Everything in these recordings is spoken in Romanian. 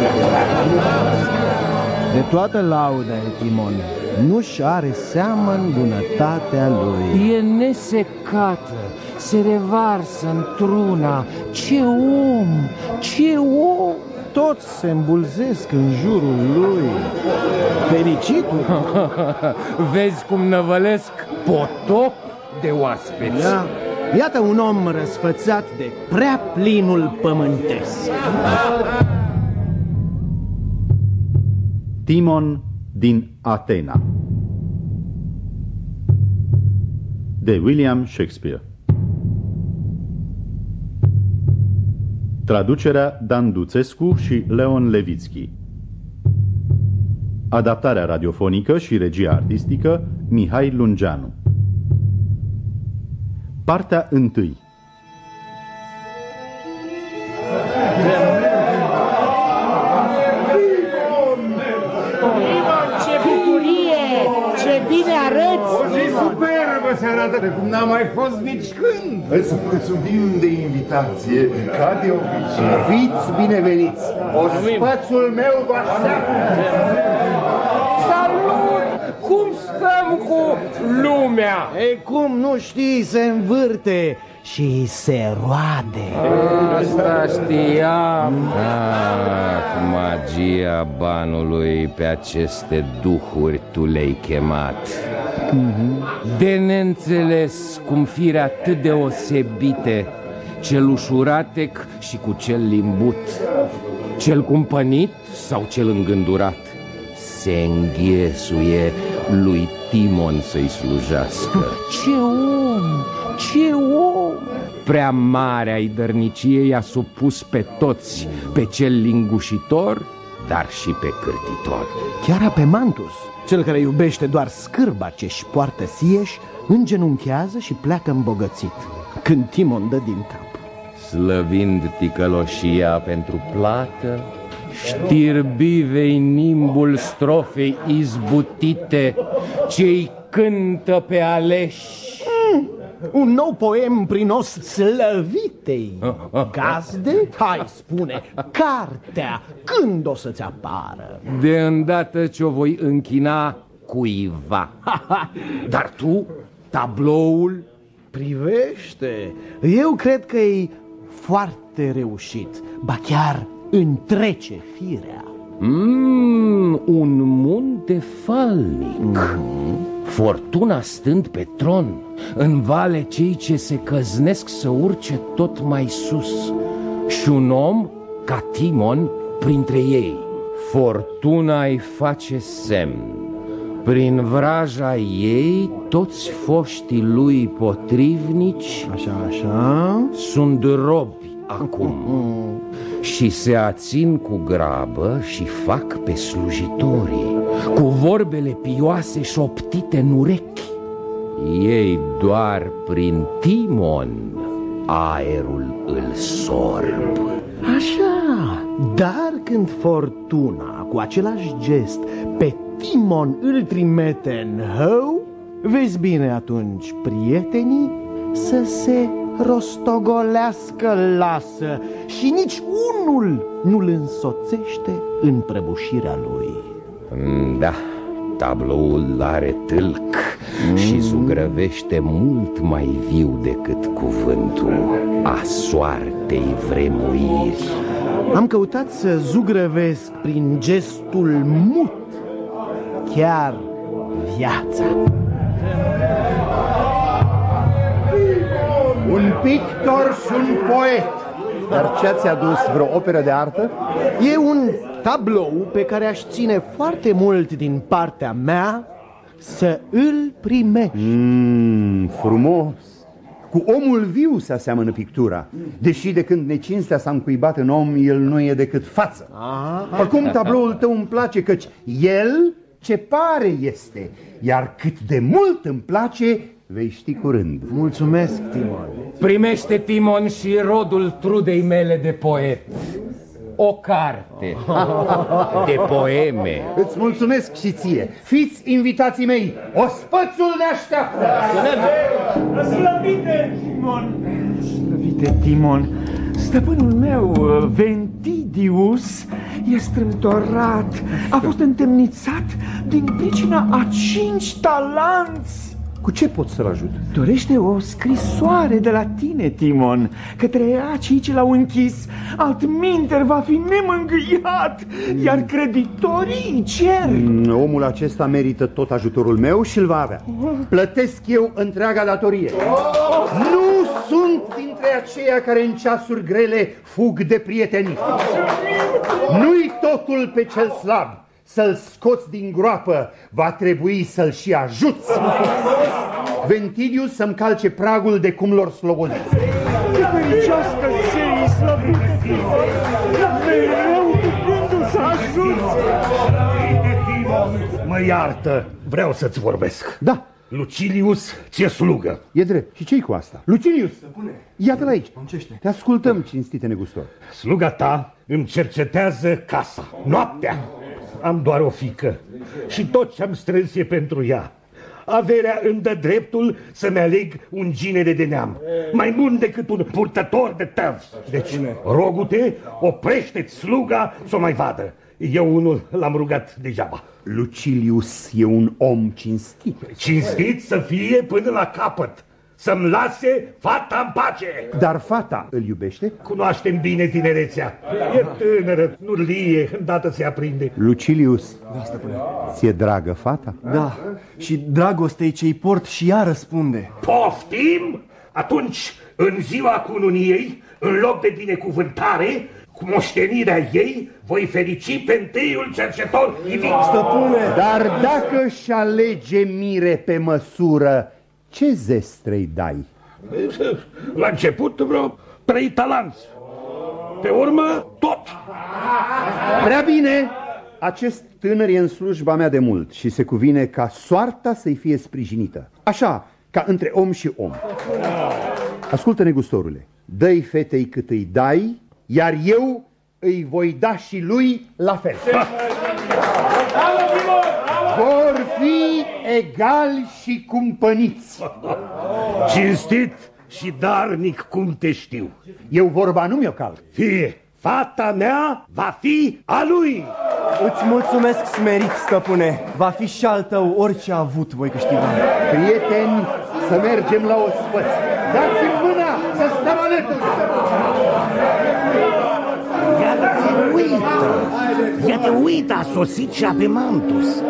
De toată lauda e Timon, nu-și are seamă în bunătatea lui. E nesecată, se revarsă într-una. Ce om, ce om! Toți se îmbulzesc în jurul lui. Fericitul. Vezi cum năvălesc potop de oaspeți. Da. Iată un om răsfățat de prea plinul pământesc. Timon din Atena, de William Shakespeare. Traducerea Dan Duțescu și Leon Levitski. Adaptarea radiofonică și regia artistică Mihai Lungeanu. Partea 1. Ce bucurie! Ce bine arăți! O zi superbă se arată, cum n-a mai fost nici când. Îți mulțumim de invitație, ca de obicei. Fiți bineveniți! Ospățul meu vă așteaptă! Salut! Cum stăm cu lumea? Ei, cum nu știi, se învârte și se roade. Asta știam. Magia banului, pe aceste duhuri tu le-ai chemat. De neînțeles cum fire atât deosebite, cel ușuratec și cu cel limbut, cel cumpănit sau cel îngândurat, se înghesuie lui Timon să-i slujească. Ce om! Ce om! Prea marea-i dărnicie i-a supus pe toți, pe cel lingușitor, dar și pe cârtitor. Chiar Apemantus, cel care iubește doar scârba ce-și poartă sieș, îngenunchează și pleacă îmbogățit, când Timon dă din cap. Slăvind ticăloșia pentru plată, știrbivei nimbul strofei izbutite, ce-i cântă pe aleși. Un nou poem prinos slăvitei gazde? Hai, spune, cartea, când o să-ți apară? De îndată ce-o voi închina cuiva. Dar tu, tabloul? Privește, eu cred că e foarte reușit, ba chiar întrece firea. Un munte falnic. Fortuna stând pe tron, în vale cei ce se căznesc să urce tot mai sus, și un om ca Timon printre ei. Fortuna îi face semn. Prin vraja ei toți foștii lui potrivnici, așa, sunt robi acum. Și se ațin cu grabă și fac pe slujitorii, cu vorbele pioase șoptite în urechi. Ei doar prin Timon aerul îl sorb. Așa, dar când Fortuna cu același gest pe Timon îl trimite în hău, vezi bine atunci prietenii să se rostogolească lasă și nici unul nu-l însoțește în prăbușirea lui. Da, tabloul are tâlc și zugrăvește mult mai viu decât cuvântul a soartei vremuiri. Am căutat să zugrăvesc prin gestul mut chiar viața. Un pictor și un poet. Dar ce ți-a adus, vreo operă de artă? E un tablou pe care aș ține foarte mult din partea mea să îl primești. Frumos. Cu omul viu se aseamănă pictura, deși de când necinstea s-a încuibat în om, el nu e decât față. Oricum, tabloul tău îmi place, căci el ce pare este, iar cât de mult îmi place, vei ști curând. Mulțumesc, Timon. Primește, Timon, și rodul trudei mele de poet. O carte de poeme. Îți mulțumesc și ție. Fiți invitații mei. Ospățul ne așteaptă. Slăvite, Timon! Slăvite, Timon, stăpânul meu, Ventidius, e strâmtorat, a fost întemnițat din pricina a 5 talanți. Cu ce pot să-l ajut? Dorește o scrisoare de la tine, Timon, către acei ce l-au închis. Altminteri va fi nemângâiat, iar creditorii cer. Omul acesta merită tot ajutorul meu și îl va avea. Plătesc eu întreaga datorie. Nu sunt dintre aceia care în ceasuri grele fug de prietenii. Nu-i totul pe cel slab. Să-l scoți din groapă, va trebui să-l și ajuți. Ventidius să-mi calce pragul de cum lor slobodiți. Te fericească ței slăbite, Timon, mereu cu gândul să ajuți. Mă iartă, vreau să-ți vorbesc. Da. Lucilius ți-e slugă. E drept. Și ce-i cu asta? Lucilius, iată-l aici. Te ascultăm, cinstite negustor. Sluga ta îmi cercetează casa, noaptea. Am doar o fiică și tot ce-am strâns e pentru ea. Averea îmi dă dreptul să-mi aleg un ginere de neam, mai bun decât un purtător de tăv. Deci, rogu-te, oprește-ți sluga să o mai vadă. Eu unul l-am rugat degeaba. Lucilius e un om cinstit. Cinstit să fie până la capăt. Să-mi lase fata în pace. Dar fata îl iubește? Cunoaștem bine tinerețea. E tânără, nu lie, îndată se aprinde. Lucilius, da, stăpâne, ți-e dragă fata? Da, și dragostei ce-i port și ea răspunde. Poftim? Atunci, în ziua cununiei, în loc de binecuvântare, cu moștenirea ei, voi ferici pe întâiul cercetor Ivin. Stăpâne! Dar dacă și alege mire pe măsură, ce zestrei dai? La început vreo 3 talanți. Pe urmă, tot. Prea bine! Acest tânăr e în slujba mea de mult și se cuvine ca soarta să-i fie sprijinită. Așa, ca între om și om. Ascultă, negustorule, dă-i fetei cât îi dai, iar eu îi voi da și lui la fel. Vor fi egali și cumpăniți. Cinstit și darnic cum te știu. Eu vorba nu mi-o calc. Fie, fata mea va fi a lui. Îți mulțumesc smerit, stăpâne. Va fi și al tău orice a avut voi câștiga. Prieteni, să mergem la ospăț. Dați-mi mâna să stăm alături. Iată, uită, a sosit și Apemantus.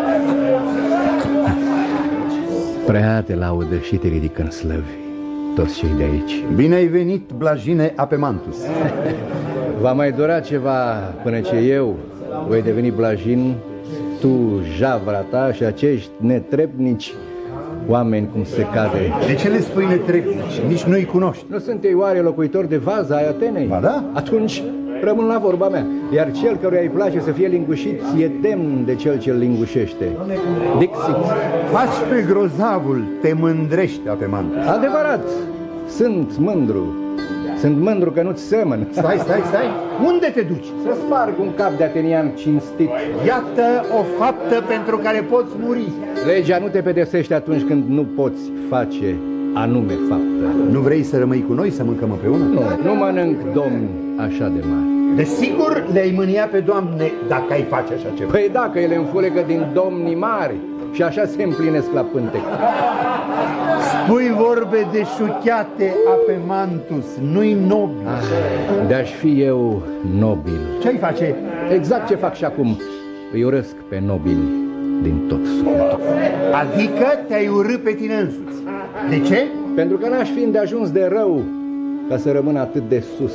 Prea te laudă și te ridică în slăvi, toți cei de aici. Bine ai venit, blajine Apemantus. Va mai dura ceva până ce eu voi deveni blajin, tu, javra ta și acești netrebnici oameni cum se cade. De ce le spui netrebnici? Nici nu-i cunoști. Nu sunt ei oare locuitori de Vaza ai Atenei? Ba da? Atunci rămân la vorba mea. Iar cel căruia îi place să fie lingușit e demn de cel ce-l lingușește. Dixit. Faci pe grozavul, te mândrești, Apemantus. Adevărat, sunt mândru. Sunt mândru că nu-ți semăn. Stai. Unde te duci? Să sparg un cap de atenian cinstit. Iată o faptă pentru care poți muri. Legea nu te pedepsește atunci când nu poți face anume faptă. Nu vrei să rămâi cu noi să mâncăm împreună? Nu mănânc domni așa de mari. Desigur le-ai mânia pe Doamne dacă ai face așa ceva. Păi dacă ele înfulecă din domnii mari și așa se împlinesc la pântec. Spui vorbe de șuchiate, Apemantus, nu-i nobil. De-aș fi eu nobil. Ce-ai face? Exact ce fac și acum. Îi urăsc pe nobili din tot sufletul. Adică te-ai urât pe tine însuți. De ce? Pentru că n-aș fi îndeajuns de rău ca să rămân atât de sus.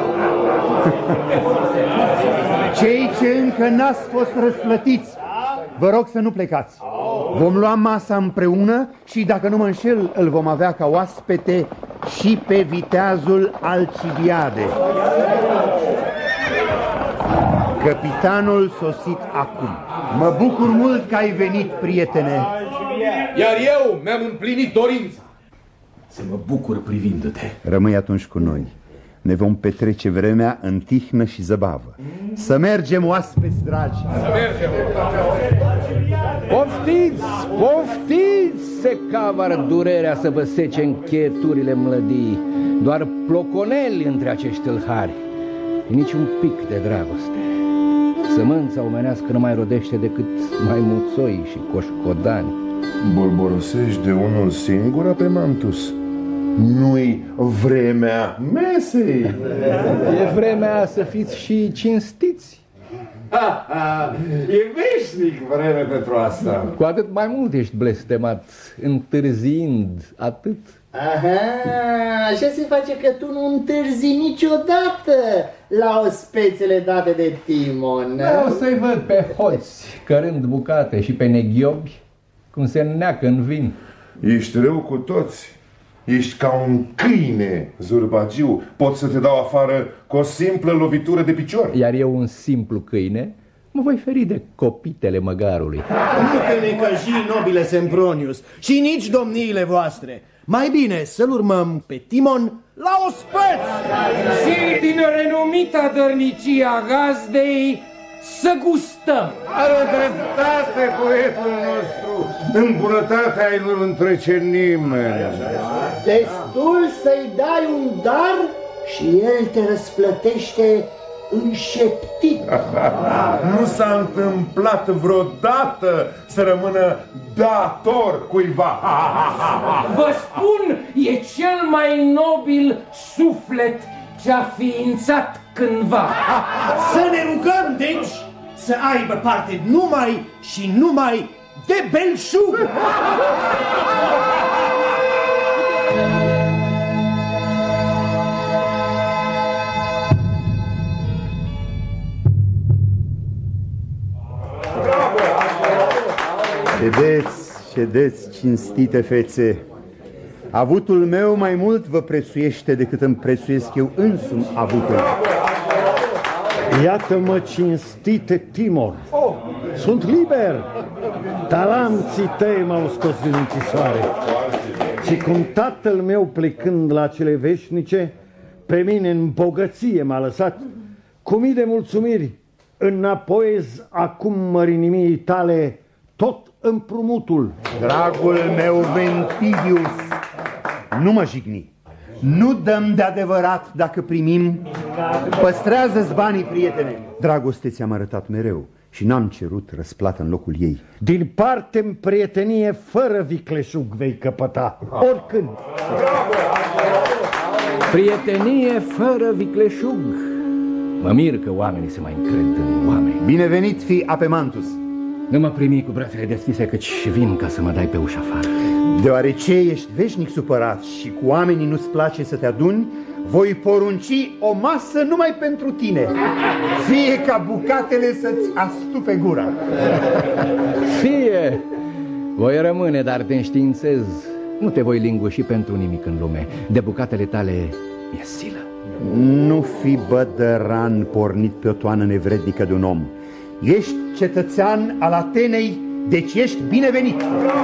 Cei ce încă n-ați fost răsplătiți, vă rog să nu plecați. Vom lua masa împreună și, dacă nu mă înșel, îl vom avea ca oaspete și pe viteazul Alcibiade. Capitanul sosit acum. Mă bucur mult că ai venit, prietene. Iar eu mi-am împlinit dorința. Să mă bucur privindu-te. Rămâi atunci cu noi. Ne vom petrece vremea în tihnă și zăbavă. Să mergem, oaspeți dragi. Să mergem. Poftiți, poftiți, se cavară durerea să vă sece încheieturile mlădii. Doar ploconeli între acești tâlhari. Nici un pic de dragoste. Sămânța omenească nu mai rodește decât maimuțoi și coșcodani. Bolborosești de unul singur, Apemantus? Nu-i vremea mesei? E vremea să fiți și cinstiți. E veșnic vreme pentru asta. Cu atât mai mult ești blestemat, întârziind atât. Aha, așa se face că tu nu întârzi niciodată la ospețele date de Timon. O să-i văd pe hoți cărând bucate și pe neghiobi cum se neacă în vin. Ești rău cu toți. Ești ca un câine, zurbagiu. Pot să te dau afară cu o simplă lovitură de picior. Iar eu, un simplu câine, mă voi feri de copitele măgarului. Nu te necăji, nobile Sempronius, și nici domniile voastre. Mai bine să-l urmăm pe Timon la ospăț! Și din renumita dărnicia gazdei să gustăm. Are dreptate poetul nostru. În bunătatea ei nu-l întrece nimeni. Destul să-i dai un dar și el te răsplătește înșeptit. Nu s-a întâmplat vreodată să rămână dator cuiva. Vă spun, e cel mai nobil suflet ce-a ființat cândva. Să ne rugăm, deci, să aibă parte numai și numai de belșug! Ședeți, cinstite fețe. Avutul meu mai mult vă prețuiește decât îmi prețuiesc eu însumi avutul. Iată-mă, cinstite Timon. Sunt liber. Talanții tăi m-au scos din închisoare. Și cum tatăl meu, plecând la cele veșnice, pe mine în bogăție m-a lăsat, cu mii de mulțumiri înapoiez acum mărinimii tale tot împrumutul. Dragul meu Ventidius, nu mă jigni. Nu dăm de adevărat dacă primim. Păstrează-ți banii, prietene. Dragoste ți-am arătat mereu și n-am cerut răsplată în locul ei. Din parte-mi prietenie fără vicleșug vei căpăta, oricând. Prietenie fără vicleșug. Mă mir că oamenii se mai încred în oameni. Binevenit fi Apemantus. Nu mă primi cu brațele deschise, căci vin ca să mă dai pe ușa afară. Deoarece ești veșnic supărat și cu oamenii nu-ți place să te aduni, voi porunci o masă numai pentru tine. Fie ca bucatele să-ți astupe gura. Fie! Voi rămâne, dar te înștiințez. Nu te voi linguși pentru nimic în lume. De bucatele tale mi-e silă. Nu fi bădăran pornit pe o toană nevrednică de un om. Ești cetățean al Atenei, deci ești binevenit.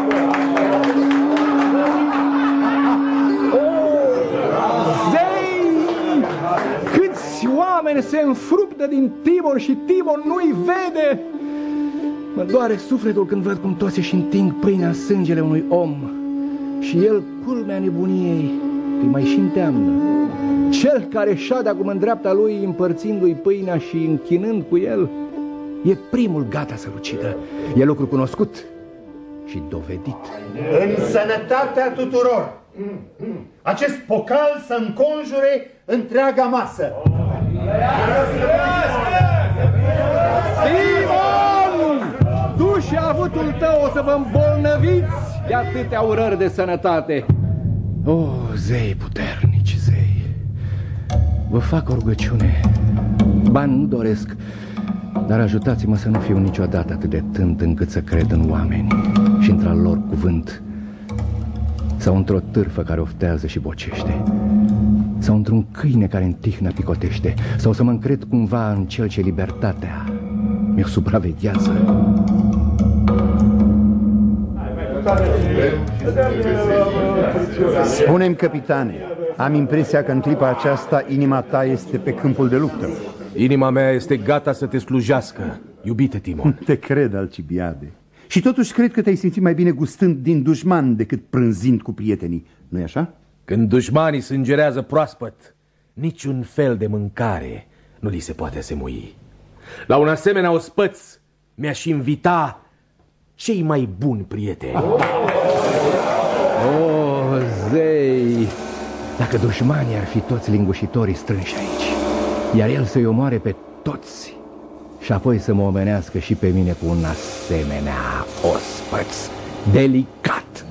Zei! Câți oameni se înfruptă din Timon și Timon nu-i vede! Mă doare sufletul când văd cum toți își înting pâinea în sângele unui om. Și el, culmea nebuniei, îi mai și înteamnă. Cel care șade acum în dreapta lui, împărțindu-i pâinea și închinând cu el, e primul gata să-l ucidă. E lucru cunoscut și dovedit. În sănătatea tuturor, acest pocal să înconjure întreaga masă. Timon! Tu și avutul tău o să vă îmbolnăviți de atâtea urări de sănătate. O, zei puternici, zei, vă fac o rugăciune. Bani nu doresc, dar ajutați-mă să nu fiu niciodată atât de tânt încât să cred în oameni și într-al lor cuvânt, sau într-o târfă care oftează și bocește, sau într-un câine care în tihnă picotește, sau să mă încred cumva în cel ce libertatea mi-o supraveghează. Spune-mi, capitane, am impresia că în clipa aceasta inima ta este pe câmpul de luptă. Inima mea este gata să te slujească, iubite Timon. Te cred, Alcibiade. Și totuși cred că te-ai simțit mai bine gustând din dușman decât prânzind cu prietenii. Nu-i așa? Când dușmanii sângerează proaspăt, niciun fel de mâncare nu li se poate asemui. La un asemenea ospăț mi-aș invita cei mai buni prieteni. Oh, zei! Dacă dușmanii ar fi toți lingușitorii strânși aici, iar el să-i omoare pe toți și apoi să mă omenească și pe mine cu un asemenea ospăț delicat.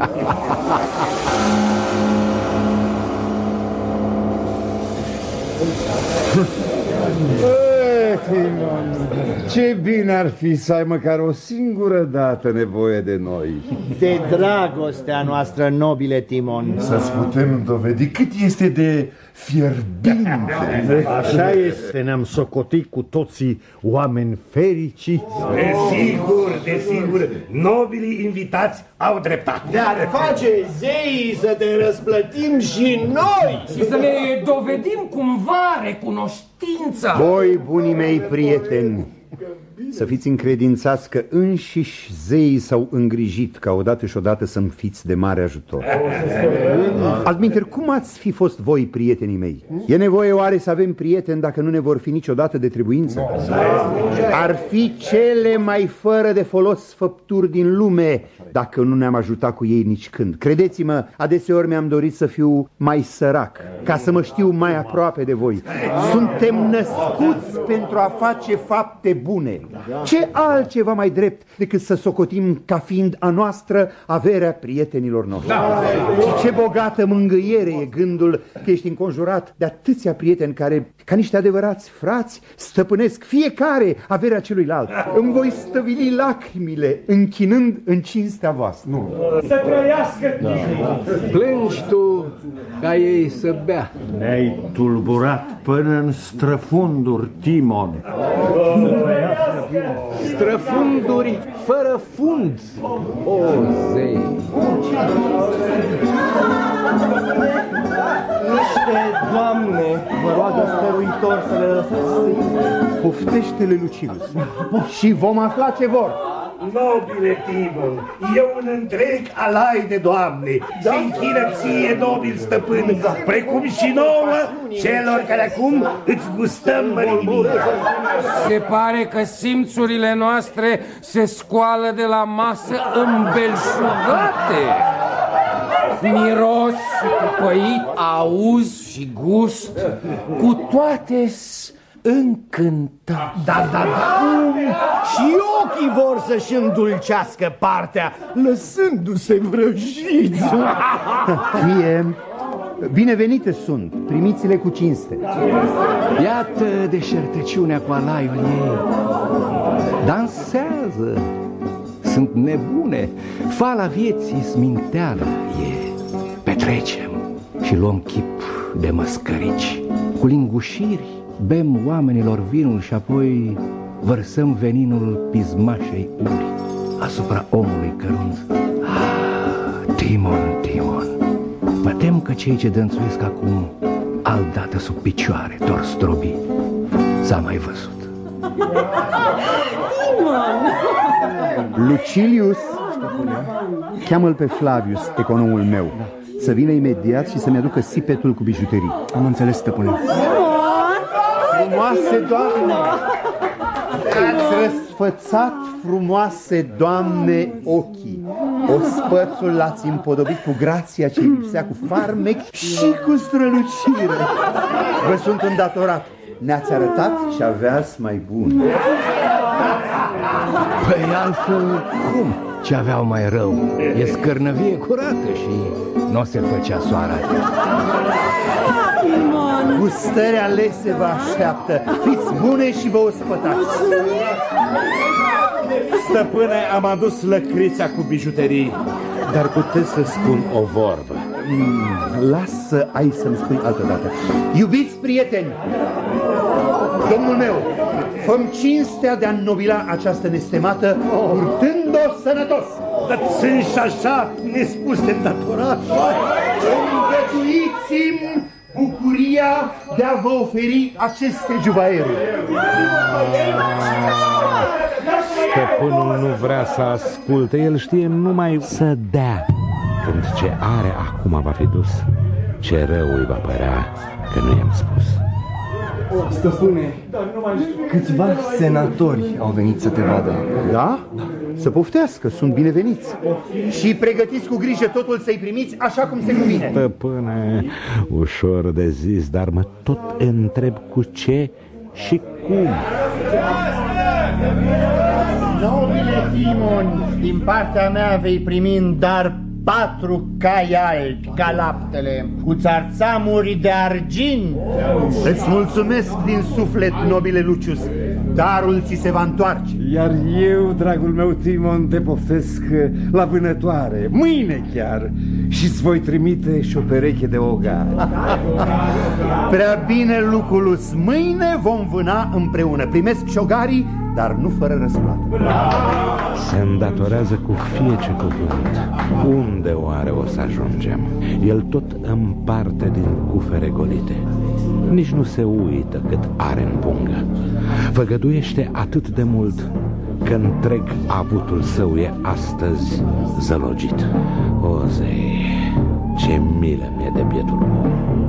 Timon, ce bine ar fi să ai măcar o singură dată nevoie de noi. De dragostea noastră, nobile Timon. Să-ți putem dovedi cât este de fierbinte. Așa este, ne-am socotit cu toții oameni fericiți. Desigur, nobilii invitați au dreptate. Dar face zeii să te răsplătim și noi și să ne dovedim cumva recunoștința. Voi, bunii mei prieteni, să fiți încredințați că înșiși zeii s-au îngrijit ca odată și odată să-mi fiți de mare ajutor. Altminteri, cum ați fi fost voi, prietenii mei? E nevoie oare să avem prieteni dacă nu ne vor fi niciodată de trebuință? Ar fi cele mai fără de folos făpturi din lume dacă nu ne-am ajutat cu ei nici când. Credeți-mă, adeseori mi-am dorit să fiu mai sărac, ca să mă știu mai aproape de voi. Suntem născuți pentru a face fapte bune. Ce altceva mai drept decât să socotim ca fiind a noastră averea prietenilor noștri? Și ce bogată mângâiere e gândul că ești înconjurat de atâția prieteni care, ca niște adevărați frați, stăpânesc fiecare averea celuilalt. Îmi voi stăvili lacrimile închinând în cinstea voastră. Să trăiască! Plângi tu ca ei să bea. Ne-ai tulburat până în străfunduri, Timon. Străfunduri fără fund. O, zei! Niște doamne vă roagă stăruitor să le lăsați. Poftește-le, Lucilius, și vom afla ce vor. Nobile Timon, e un întreg alai de doamne. Se închină ție, nobil stăpân, precum și nouă celor care acum îți gustăm mărimii. Se pare că simțurile noastre se scoală de la masă îmbelșugate. Miros, păit, auz și gust, cu toate-s încântat. Da. Și ochii vor să-și îndulcească partea, lăsându-se vrăjiți. Fie binevenite sunt, primiți-le cu cinste. Iată deșertăciunea cu alaiul ei. Dansează, sunt nebune, fala vieții sminteală e. Petrecem și luăm chip de măscărici, cu lingușiri bem oamenilor vinul și apoi vărsăm veninul pismașei uri asupra omului cărunt. Timon, mă tem că cei ce dănțuiesc acum altdată sub picioare, dor strobi. S-a mai văzut. Lucilius, cheamă-l pe Flavius, economul meu, să vină imediat și să-mi aducă sipetul cu bijuterii. Am înțeles, stăpâne. Frumoase doamne, ați răsfățat, frumoase doamne, ochii. Ospățul l-ați împodobit cu grația ce lipsea, cu farmec și cu strălucire. Vă sunt îndatorat. Ne-ați arătat și aveați mai bun. Păi altfel cum? Ce aveau mai rău? E scârnăvie curată și nu se făcea soara. Gustări alese vă așteaptă. Fiți bune și vă ospătați. Stăpâne, am adus lăcrița cu bijuterii, dar puteți să spun o vorbă. Lasă, ai să-mi spui altădată. Iubiți prieteni, domnul meu, fă-mi cinstea de a înnobila această nestemată, purtând-o sănătos. Dar sunt și așa nespus de îndatorat. Îngăduiți-mi bucuria de a vă oferi aceste juvaiere. Stăpânul nu vrea să asculte, el știe numai să dea. Când ce are acum va fi dus, ce rău îi va părea că nu i-am spus. O, stăpâne, Câțiva senatori au venit să te vadă. Da? Să poftească, sunt bineveniți. Și pregătiți cu grijă totul să-i primiți așa cum se cuvine. Stăpâne, ușor de zis, dar mă tot întreb cu ce și cum. Nobile Timon, din partea mea vei primi în dar 4 cai albi ca laptele, cu țarțamuri de argint. Îți mulțumesc din suflet, nobile Lucius. Darul ți se va întoarce. Iar eu, dragul meu Timon, te poftesc la vânătoare, mâine chiar, și-ți voi trimite și o pereche de ogar. Prea bine, Luculus, mâine vom vâna împreună. Primesc șogarii, dar nu fără răsplată. Se îndatorează cu fiece cuvânt. Unde oare o să ajungem? El tot împarte din cufere golite. Nici nu se uită cât are în pungă. Făgăduiește atât de mult că întreg avutul său e astăzi zălogit. O, zei, ce milă mi-e de bietul om.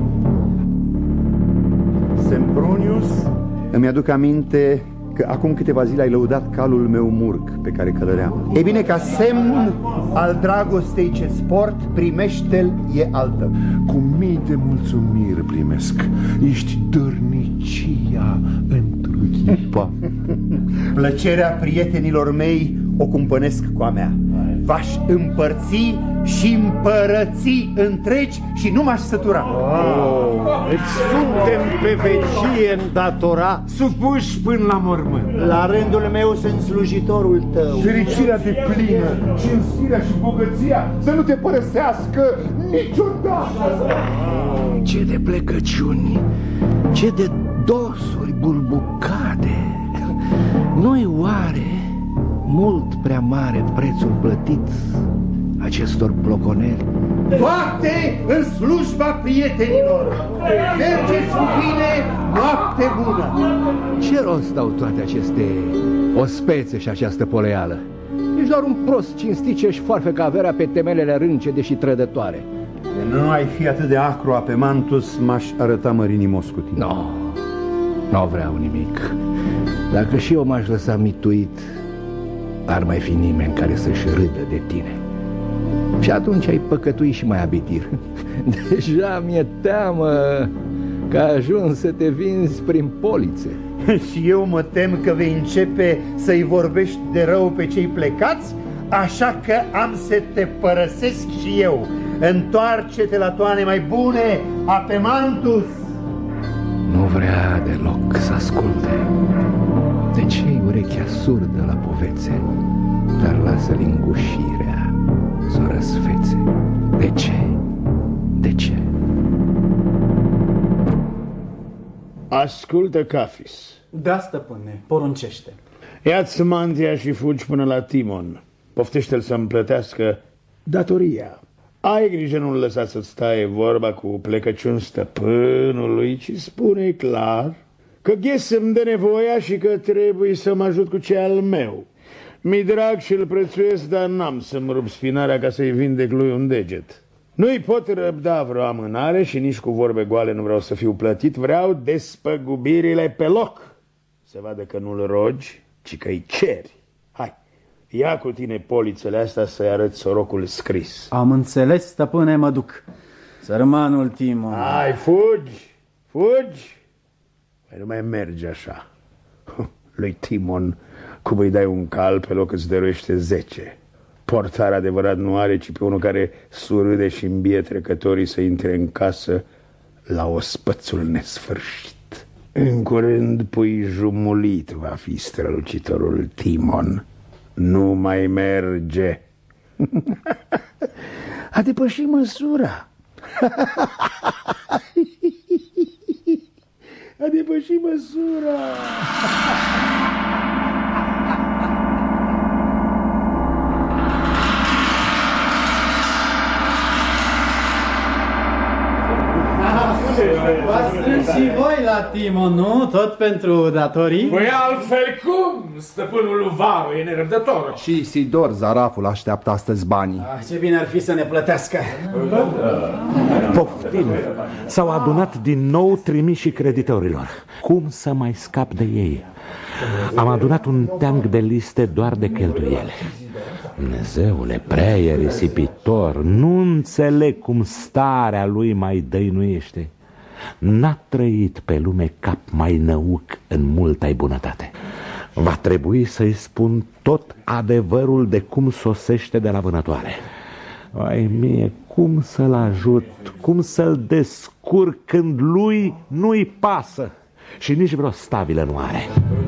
Sempronius, îmi aduc aminte că acum câteva zile ai lăudat calul meu murg pe care călăream. E bine, ca semn al dragostei ce sport, primește-l, e al tău. Cu mii de mulțumiri primesc. Ești dărnicia într-o Plăcerea prietenilor mei o cumpănesc cu a mea. V-aș împărți și împărăți întregi și nu m-aș sătura. Îți suntem pe vecie îndatora, supuși până la mormânt. La rândul meu sunt slujitorul tău. Fericirea de plină, cinstirea și bogăția să nu te părăsească niciodată. Ce de plecăciuni, ce de dosuri bulbucate. Nu-i oare mult prea mare prețul plătit acestor ploconeri? Toate în slujba prietenilor. Mergeți cu bine, noapte bună. Ce rost au toate aceste ospețe și această poleală? Ești doar un prost cinstit ce-și foarfecă averea pe temelele râncede și trădătoare. De nu ai fi atât de acru, Apemantus, m-aș arăta mărinimos cu tine. Nu vreau nimic. Dacă și eu m-aș lăsa mituit, n-ar mai fi nimeni care să-și râdă de tine. Și atunci ai păcătui și mai abitir. Deja mi-e teamă că ajungi să te vinzi prin polițe. Și eu mă tem că vei începe să-i vorbești de rău pe cei plecați, așa că am să te părăsesc și eu. Întoarce-te la toane mai bune, Apemantus! Nu vrea deloc să asculte. De ce-i urechea surdă la povețe, dar lasă lingușirea să o răsfețe? De ce? De ce? Ascultă, Cafis. Da, stăpâne, poruncește. Ia-ți mantia și fugi până la Timon. Poftește-l să-mi plătească datoria. Ai grijă, nu-l lăsa să-ți taie vorba cu plecăciuni stăpânului, ci spune clar că Ghesem îmi dă nevoia și că trebuie să mă ajut cu ce al meu. Mi-i drag și îl prețuiesc, dar n-am să-mi rup spinarea ca să-i vindec lui un deget. Nu-i pot răbda vreo amânare și nici cu vorbe goale nu vreau să fiu plătit. Vreau despăgubirile pe loc. Se vadă că nu-l rogi, ci că-i ceri. Hai, ia cu tine polițele astea să-i arăți sorocul scris. Am înțeles, stăpâne, mă duc. Sărmanul Timon. Hai, fugi, fugi. Păi nu mai merge așa. Lui Timon, cum îi dai un cal pe loc îți dăruiește 10. Portar adevărat nu are, ci pe unul care surâde și îmbie trecătorii să intre în casă la ospățul nesfârșit. În curând pui jumulit va fi strălucitorul Timon. Nu mai merge. A depășit măsura. A depășit măsura. V-a strâns Și voi la Timon, nu? Tot pentru datorii? Păi altfel cum? Stăpânul Varu e nerăbdător. Și Isidor, zaraful, așteaptă astăzi banii. Ce bine ar fi să ne plătească. Poftim. S-au adunat din nou trimișii creditorilor. Cum să mai scap de ei? Am adunat un teanc de liste doar de cheltuiele. Dumnezeule, prea e risipitor. Nu înțeleg cum starea lui mai dăinuiește. N-a trăit pe lume cap mai năuc în multă-i bunătate. Va trebui să-i spun tot adevărul de cum sosește de la vânătoare. Ai mie, cum să-l ajut, cum să-l descurc când lui nu-i pasă și nici vreo stabilă nu are.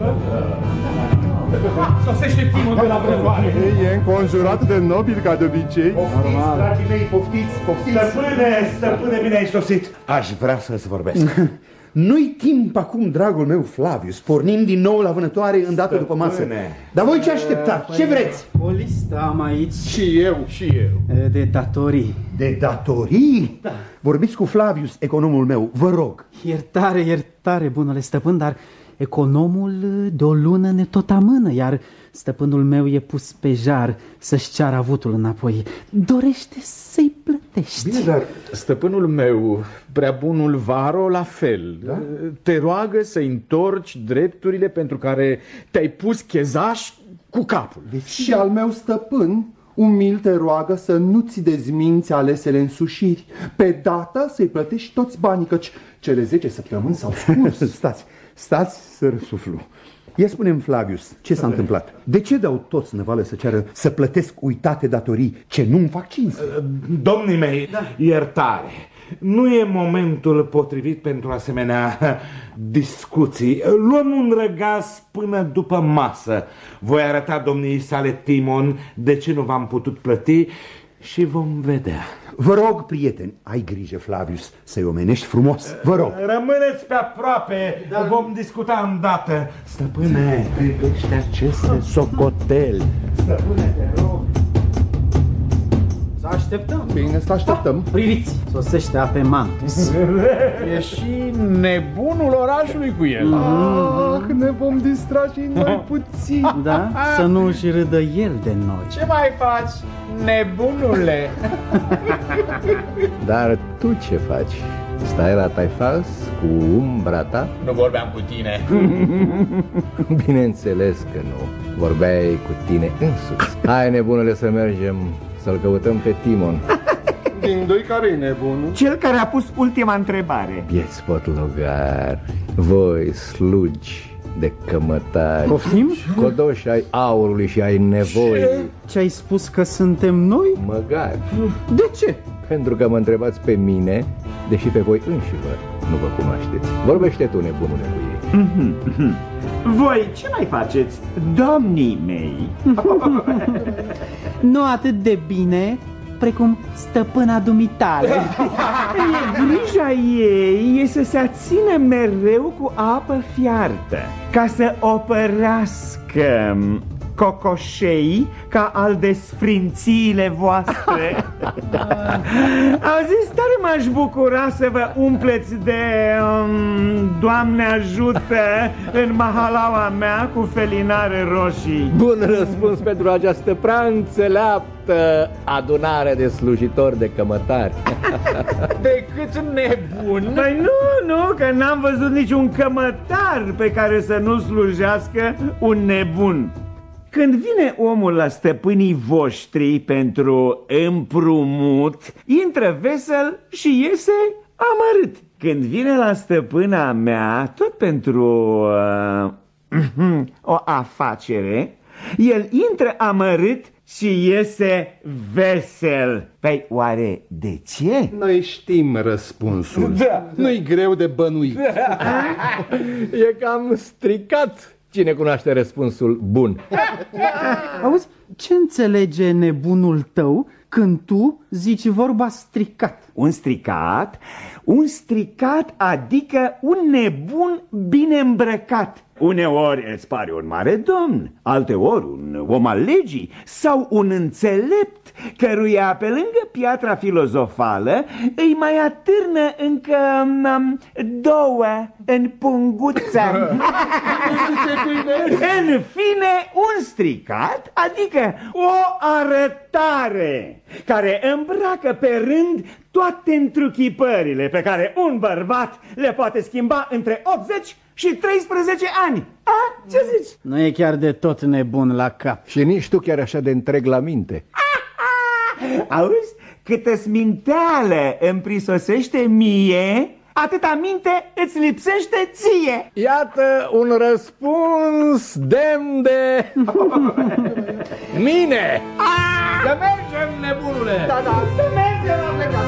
Sosește Timon de la vânătoare. E înconjurat de nobili ca de obicei. Poftiți, dragii mei, poftiți. Stăpâne, bine ai sosit. Aș vrea să-ți vorbesc. Nu-i timp acum, dragul meu Flavius. Pornim din nou la vânătoare îndată după masă. Dar voi ce așteptați? Ce vreți? O listă am aici. Și eu. De datorii. De datorii? Da. Vorbiți cu Flavius, economul meu, vă rog. Iertare, bunule stăpân, dar economul de o lună ne tot amână, iar stăpânul meu e pus pe jar să-și ceară avutul înapoi. Dorește să-i plătești. Bine, dar stăpânul meu, prea bunul Varo, la fel, da? Te roagă să-i întorci drepturile pentru care te-ai pus chezaș cu capul. Și al meu stăpân umil te roagă să nu-ți dezminți alesele însușiri. Pe data să-i plătești toți banii, căci cele 10 săptămâni s-au scurs. Stați să răsuflu. Ia spune-mi, Flavius, ce s-a întâmplat? De ce dau toți năvală să ceară să plătesc uitate datorii ce nu-mi fac cinste? Domnii mei, iertare. Nu e momentul potrivit pentru asemenea discuții. Luăm un răgaz până după masă. Voi arăta domniei sale Timon de ce nu v-am putut plăti și vom vedea. Vă rog, prieteni, ai grijă, Flavius, să-i omenești frumos. Vă rog. Rămâneți pe aproape, vom discuta îndată. Stăpâne, privește aceste socoteli. Stăpâne, te rog. Să așteptăm. Bine, să așteptăm. Priviți, sosește Apemantus. E și nebunul orașului cu el. Ne vom distra și noi puțin. Da? Să nu își râdă el de noi. Ce mai faci, nebunule? Dar tu ce faci? Stai la taifas cu umbra ta? Nu vorbeam cu tine. Bineînțeles că nu. Vorbeai cu tine însuți. Hai, nebunule, să mergem să-l căutăm pe Timon. Din doi, care e nebunul? Cel care a pus ultima întrebare. Bieți potlogar, voi slugi de cămătari, poftim? codoși ai aurului și ai nevoii. Ce ai spus că suntem noi? Măgari. De ce? Pentru că mă întrebați pe mine, deși pe voi înșivă nu vă cunoașteți. Vorbește tu, nebunule, cu ei. Voi ce mai faceți, domnii mei? Nu atât de bine precum stăpâna dumitale. Grija ei e să se ațină mereu cu apă fiartă, ca să opărească cocoșei ca al desfrințiile voastre. Auziți, tare m-aș bucura să vă umpleți de Doamne ajută în mahalaua mea cu felinare roșii. Bun răspuns pentru această prea înțeleaptă adunare de slujitori de cămătari. Decât nebun. Păi nu, că n-am văzut niciun cămătar pe care să nu slujească un nebun. Când vine omul la stăpânii voștri pentru împrumut, intră vesel și iese amărât. Când vine la stăpâna mea, tot pentru o afacere, el intră amărât și iese vesel. Păi oare de ce? Noi știm răspunsul. Da. Nu-i greu de bănuit. E cam stricat. Cine cunoaște răspunsul bun? Auzi, Ce înțelege nebunul tău când tu zici vorba stricat? Un stricat? Un stricat adică un nebun bine îmbrăcat. Uneori îți pare un mare domn, alteori un om al legii sau un înțelept căruia pe lângă piatra filozofală îi mai atârnă încă două în punguță. În fine, un stricat adică o arătare care îmbracă pe rând toate întruchipările pe care un bărbat le poate schimba între 80 și 13 ani. A? Ce zici? Nu e chiar de tot nebun la cap. Și nici tu chiar așa de întreg la minte. Auzi? Câtă-ți minteală îmi prisosește mie, atâta minte îți lipsește ție. Iată un răspuns demn de... mine! Să mergem, nebunule! Da, să mergem, am plecat.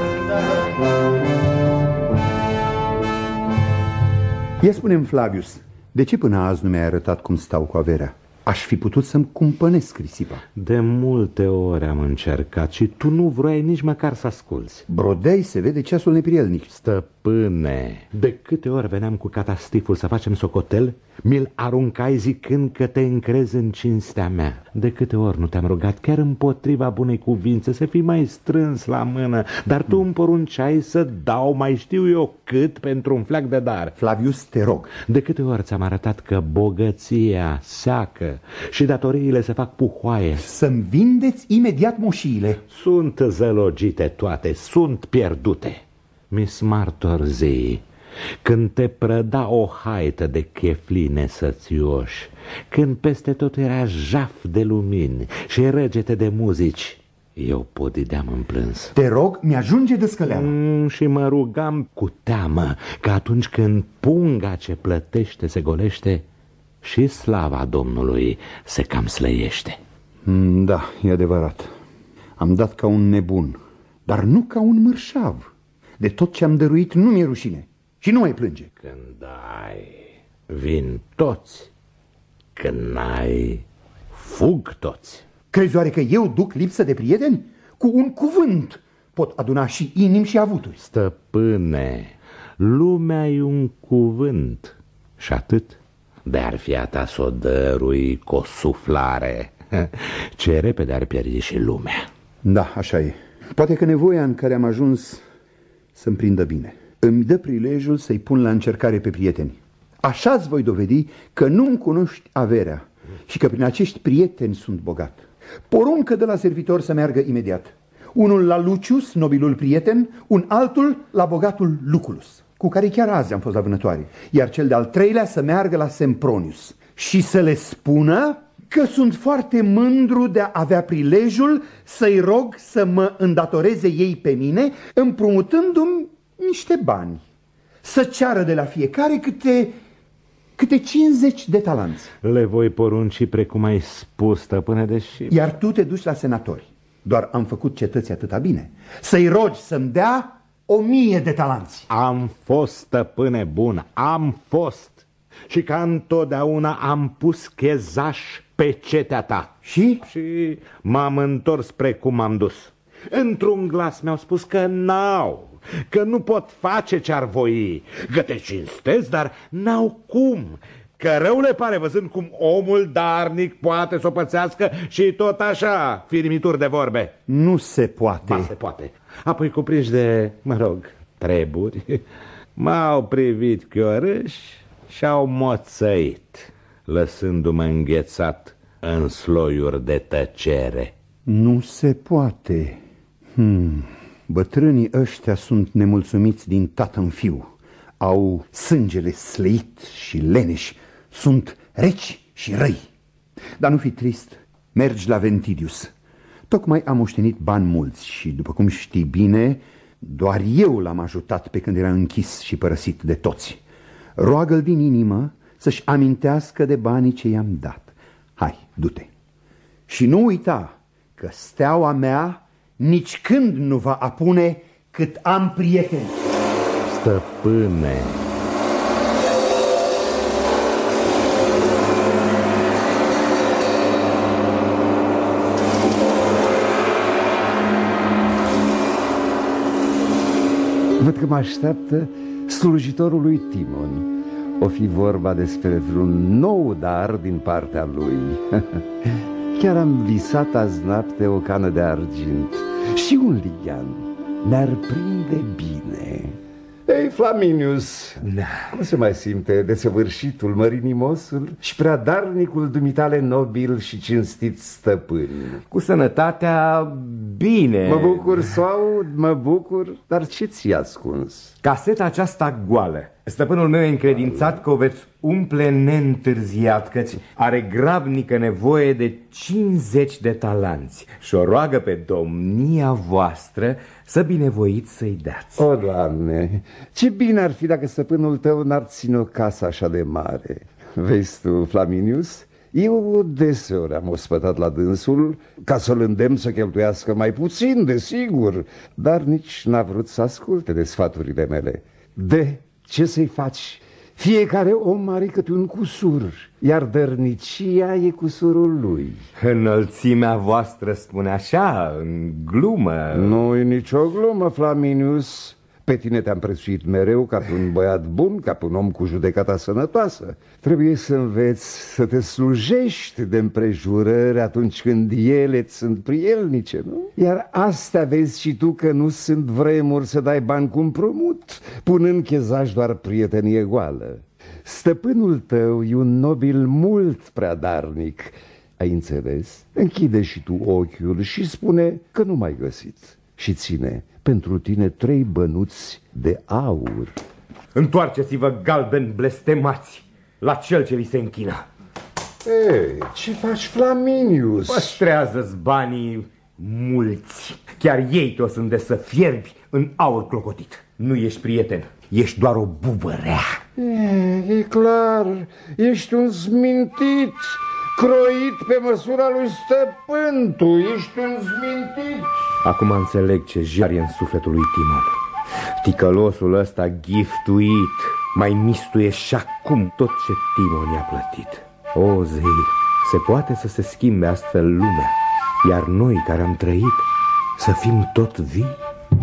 Ia spune-mi, Flavius, de ce până azi nu mi-ai arătat cum stau cu averea? Aș fi putut să-mi cumpănesc risipa. De multe ori am încercat și tu nu vroiai nici măcar să asculți. Brodeai, se vede ceasul neprielnic. Stăpâne, de câte ori veneam cu catastiful să facem socotel, mi-l aruncai zicând că te încrezi în cinstea mea. De câte ori nu te-am rugat chiar împotriva bunei cuvințe să fii mai strâns la mână, dar tu îmi porunceai să dau mai știu eu cât pentru un fleac de dar. Flavius, te rog. De câte ori ți-am arătat că bogăția seacă și datoriile se fac puhoaie. Să-mi vindeți imediat moșiile. Sunt zălogite toate, sunt pierdute. Miss Martorzii, când te prăda o haită de chefline sățioși, când peste tot era jaf de lumini și răgete de muzici, eu podideam în plâns. Te rog, mi-ajunge de scăleală. Și mă rugam cu teamă că atunci când punga ce plătește se golește, și slava Domnului se cam slăiește. Da, e adevărat. Am dat ca un nebun, dar nu ca un mărșav. De tot ce am dăruit nu mi-e rușine și nu mai plânge. Când ai, vin toți. Când n-ai, fug toți. Crezi oare că eu duc lipsă de prieteni? Cu un cuvânt pot aduna și inimi și avuturi. Stăpâne, lumea e un cuvânt și atât. De-ar fi a ta s-o dărui cu o suflare, ce repede ar pierde și lumea. Da, așa e. Poate că nevoia în care am ajuns să-mi prindă bine îmi dă prilejul să-i pun la încercare pe prieteni. Așa-ți voi dovedi că nu-mi cunoști averea și că prin acești prieteni sunt bogat. Poruncă de la servitor să meargă imediat. Unul la Lucius, nobilul prieten, un altul la bogatul Luculus, cu care chiar azi am fost la vânătoare, iar cel de-al treilea să meargă la Sempronius și să le spună că sunt foarte mândru de a avea prilejul să-i rog să mă îndatoreze ei pe mine, împrumutându-mi niște bani. Să ceară de la fiecare câte 50 de talanți. Le voi porunci precum ai spus, stăpâne, deși... Iar tu te duci la senatori. Doar am făcut cetății atâta bine. Să-i rogi să-mi dea 1000 de talanți. Am fost, stăpâne bun, am fost. Și ca întotdeauna am pus chezaș pe cetea ta. Și? Și m-am întors precum am dus. Într-un glas mi-au spus că n-au, că nu pot face ce-ar voi, că te cinstesc, dar n-au cum, că rău le pare văzând cum omul darnic poate să o pățească și tot așa, firimituri de vorbe. Nu se poate. Ba, se poate. Apoi cuprinși de, treburi, m-au privit chiorâși și-au moțăit, lăsându-mă înghețat în sloiuri de tăcere. Nu se poate. Bătrânii ăștia sunt nemulțumiți din tată în fiu. Au sângele slăit și leneși. Sunt reci și răi. Dar nu fi trist, mergi la Ventidius. Tocmai am moștenit bani mulți și, după cum știi bine, doar eu l-am ajutat pe când era închis și părăsit de toți. Roagă-l din inimă să-și amintească de banii ce i-am dat. Hai, du-te. Și nu uita că steaua mea nici când nu va apune cât am prieteni. Stăpâne, că mă așteaptă slujitorul lui Timon. O fi vorba despre vreun nou dar din partea lui. Chiar am visat azi noapte o cană de argint și un lighean. Ne-ar prinde bine. Ei, Flaminius, cum se mai simte desăvârșitul, mărinimosul și prea darnicul dumitale nobil și cinstit stăpâni? Cu sănătatea bine. Mă bucur să aud, mă bucur, dar ce ți-ai ascuns? Caseta aceasta goală. Stăpânul meu e încredințat că o veți umple neîntârziat, căci are grabnică nevoie de 50 de talanți și o roagă pe domnia voastră să binevoiți să-i dați. O, Doamne, ce bine ar fi dacă stăpânul tău n-ar ține o casă așa de mare. Vezi tu, Flaminius, eu deseori am ospătat la dânsul ca să-l îndemn să cheltuiască mai puțin, desigur, dar nici n-a vrut să asculte de sfaturile mele. Ce să-i faci? Fiecare om are câte un cusur, iar dărnicia e cusurul lui. Înălțimea voastră spune așa, în glumă. Nu e nicio glumă, Flaminius. Pe tine te-am prețuit mereu ca pe un băiat bun, ca pe un om cu judecata sănătoasă. Trebuie să înveți să te slujești de împrejurări atunci când ele îți sunt prielnice, nu? Iar astea vezi și tu că nu sunt vremuri să dai bani cu împrumut, punând chezaj doar prietenie goală. Stăpânul tău e un nobil mult prea darnic. Ai înțeles? Închide și tu ochiul și spune că nu m-ai găsit. Și ține pentru tine 3 bănuți de aur. Întoarceți-vă, galbeni blestemați, la cel ce vi se închină. Ei, ce faci, Flaminius? Păstrează-ți banii mulți. Chiar ei te-o sunt de să fierbi în aur clocotit. Nu ești prieten, ești doar o bubărea. E clar, ești un smintit, croit pe măsura lui stăpân. Tu ești un smintit. Acum înțeleg ce jar e în sufletul lui Timon. Ticălosul ăsta giftuit mai mistuie și acum tot ce Timon i-a plătit. O, zei, se poate să se schimbe astfel lumea, iar noi care am trăit să fim tot vii?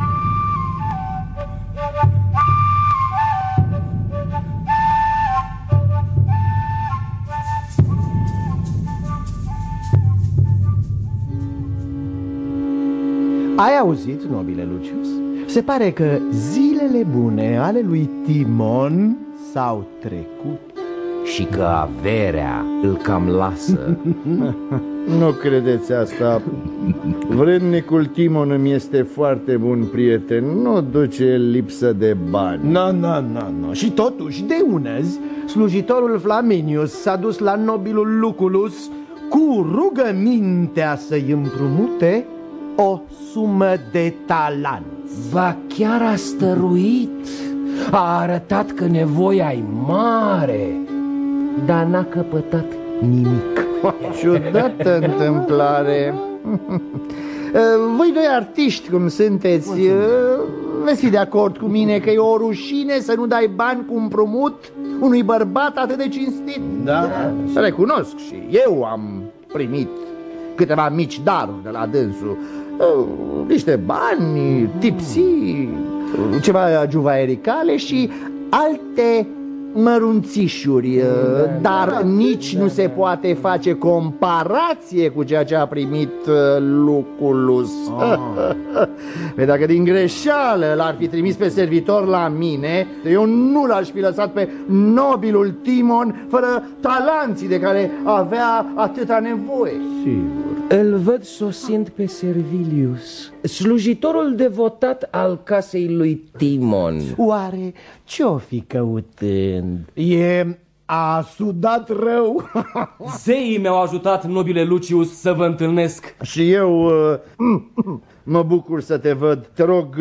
Ai auzit, nobile Lucius? Se pare că zilele bune ale lui Timon s-au trecut. Și că averea îl cam lasă. Nu credeți asta. Vrednicul Timon îmi este foarte bun prieten. Nu duce lipsă de bani. No. Și totuși, de unăzi, slujitorul Flaminius s-a dus la nobilul Lucullus cu rugămintea să-i împrumute o sumă de talanți. Ba chiar a stăruit. A arătat că nevoia-i mare, dar n-a căpătat nimic. Ciudată întâmplare. Voi doi artiști cum sunteți, veți fi de acord cu mine că e o rușine să nu dai bani cu împrumut unui bărbat atât de cinstit? Da. Recunosc, și eu am primit câteva mici daruri de la dânsul. Niște bani, tipsii, ceva juvaericale și alte mărunțișuri, dar nici nu se poate face comparație cu ceea ce a primit Lucullus. Dacă din greșeală l-ar fi trimis pe servitor la mine, eu nu l-aș fi lăsat pe nobilul Timon fără talanții de care avea atâta nevoie. Sigur. Îl văd sosind pe Servilius, slujitorul devotat al casei lui Timon. Oare ce-o fi căutând? A sudat rău. Zeii mi-au ajutat, nobile Lucius, să vă întâlnesc. Și eu mă bucur să te văd. Te rog,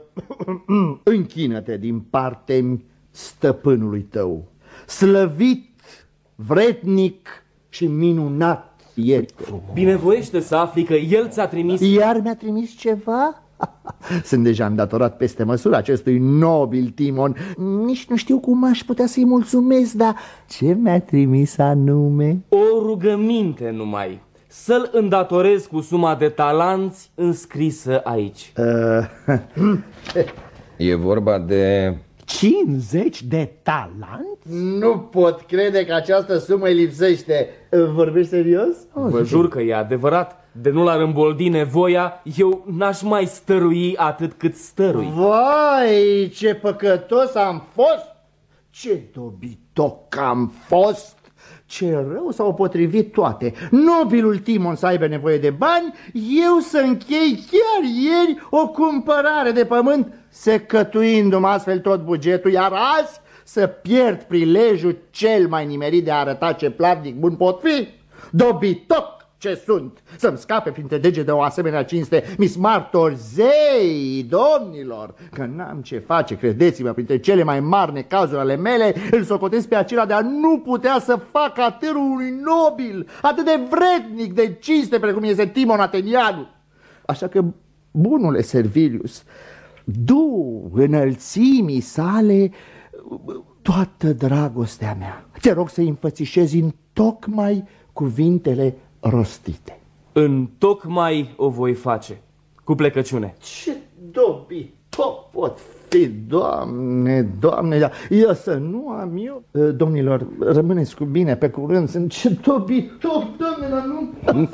închină-te din partea stăpânului tău. Slăvit, vrednic și minunat e. Binevoiește să afli că el ți-a trimis... Iar mi-a trimis ceva? Sunt deja îndatorat peste măsură acestui nobil Timon. Nici nu știu cum aș putea să-i mulțumesc, dar ce mi-a trimis anume? O rugăminte numai. Să-l îndatorez cu suma de talanți înscrisă aici. E vorba de... 50 de talanți? Nu pot crede că această sumă îi lipsește. Vorbești serios? Vă jur că e adevărat. De nu l-ar îmboldi nevoia, eu n-aș mai stărui atât cât stărui. Vai, ce păcătos am fost! Ce dobitoc am fost! Ce rău s-au potrivit toate. Nobilul Timon să aibă nevoie de bani, eu să închei chiar ieri o cumpărare de pământ, secătuindu-mă astfel tot bugetul, iar azi să pierd prilejul cel mai nimerit de a arăta ce platnic bun pot fi. Dobitoc ce sunt, să-mi scape printre degete o asemenea cinste, mi-s martori zei, domnilor, că n-am ce face, credeți-mă, printre cele mai mari necazuri ale mele, îl socotesc pe acela de a nu putea să fac atârul unui nobil, atât de vrednic de cinste precum este Timon Atenianu. Așa că, bunule Servilius, du înălțimii sale toată dragostea mea. Te rog să-i înfățișezi în tocmai cuvintele rostite. În tocmai o voi face, cu plecăciune. Ce dobitoc pot fi, Doamne, Doamne, dar eu să nu am eu. Domnilor, rămâneți cu bine, pe curând. Sunt ce dobitoc, Doamne, dar nu...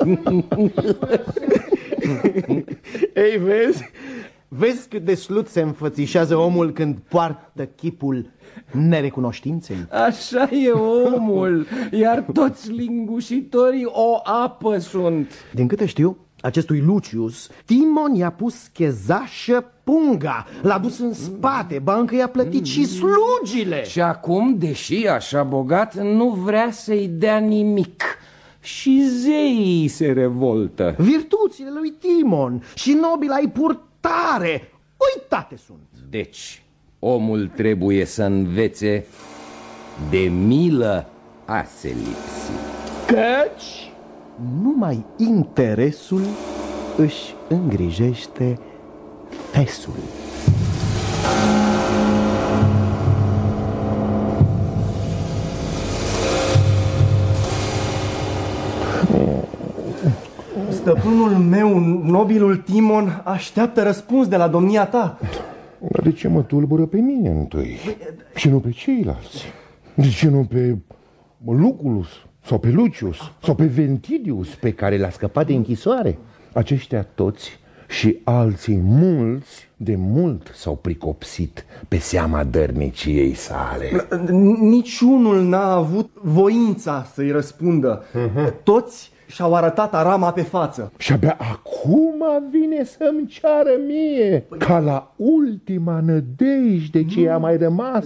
Ei, vezi cât de slut se înfățișează omul când poartă chipul nerecunoștinței? Așa e omul, iar toți lingușitorii o apă sunt. Din câte știu, acestui Lucius, Timon i-a pus chezașă punga, l-a dus în spate, ba încă i-a plătit și slugile. Și acum, deși e așa bogat, nu vrea să-i dea nimic. Și zeii se revoltă. Virtuțile lui Timon și nobila-i purtare uitate sunt. Deci, omul trebuie să învețe de milă a se lipsi. Căci numai interesul își îngrijește fesul. Stăpânul meu, nobilul Timon, așteaptă răspuns de la domnia ta. Dar de ce mă tulbură pe mine întâi? Și nu pe ceilalți? De ce nu pe Luculus sau pe Lucius sau pe Ventidius, pe care l-a scăpat de închisoare? Aceștia toți și alții mulți de mult s-au pricopsit pe seama dărniciei sale. Niciunul n-a avut voința să-i răspundă. Toți și-au arătat arama pe față. Și abia acum vine să-mi ceară mie, ca la ultima nădejde ce a mai rămas.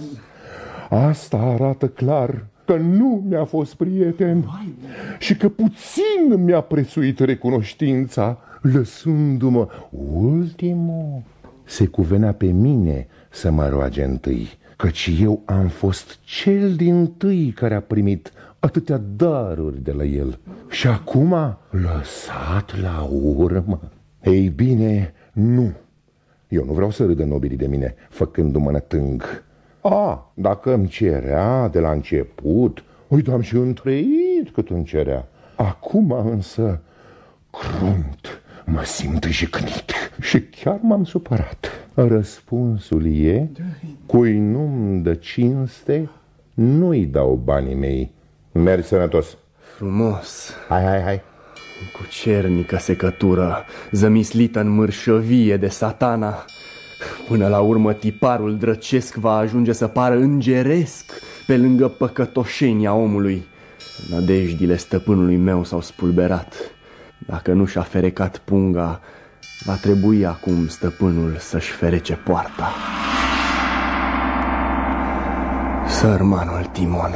Asta arată clar că nu mi-a fost prieten și că puțin mi-a prețuit recunoștința, lăsându-mă ultimul. Se cuvenea pe mine să mă roage întâi, căci eu am fost cel dintâi care a primit atâtea daruri de la el. Și acum, lăsat la urmă. Ei bine, nu. Eu nu vreau să râdă nobilii de mine, făcându-mă nătâng. Dacă îmi cerea de la început, uite, am și întreit cât îmi cerea. Acum însă, crunt, mă simt jicnit și chiar m-am supărat. Răspunsul e, cui nu-mi dă cinste, nu-i dau banii mei. Mergi sănătos. Frumos. Hai. Cu cernică secătură, zămislită în mârșăvie de satana. Până la urmă tiparul drăcesc va ajunge să pară îngeresc pe lângă păcătoșenia omului. Nădejdile stăpânului meu s-au spulberat. Dacă nu și-a ferecat punga, va trebui acum stăpânul să-și ferece poarta. Sărmanul Timon.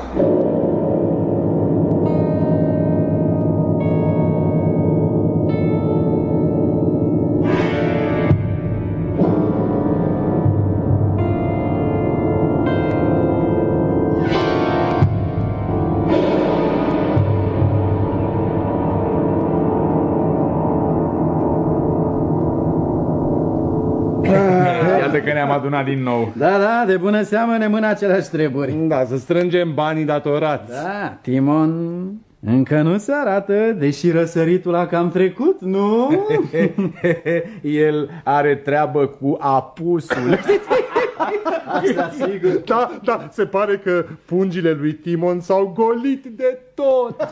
Că ne-am adunat din nou. Da, de bună seamă ne mână aceleași treburi. Da, să strângem banii datorați. Da, Timon Încă nu se arată, deși răsăritul a cam trecut, nu? El are treabă cu apusul. Asta sigur. Da, se pare că pungile lui Timon s-au golit de tot.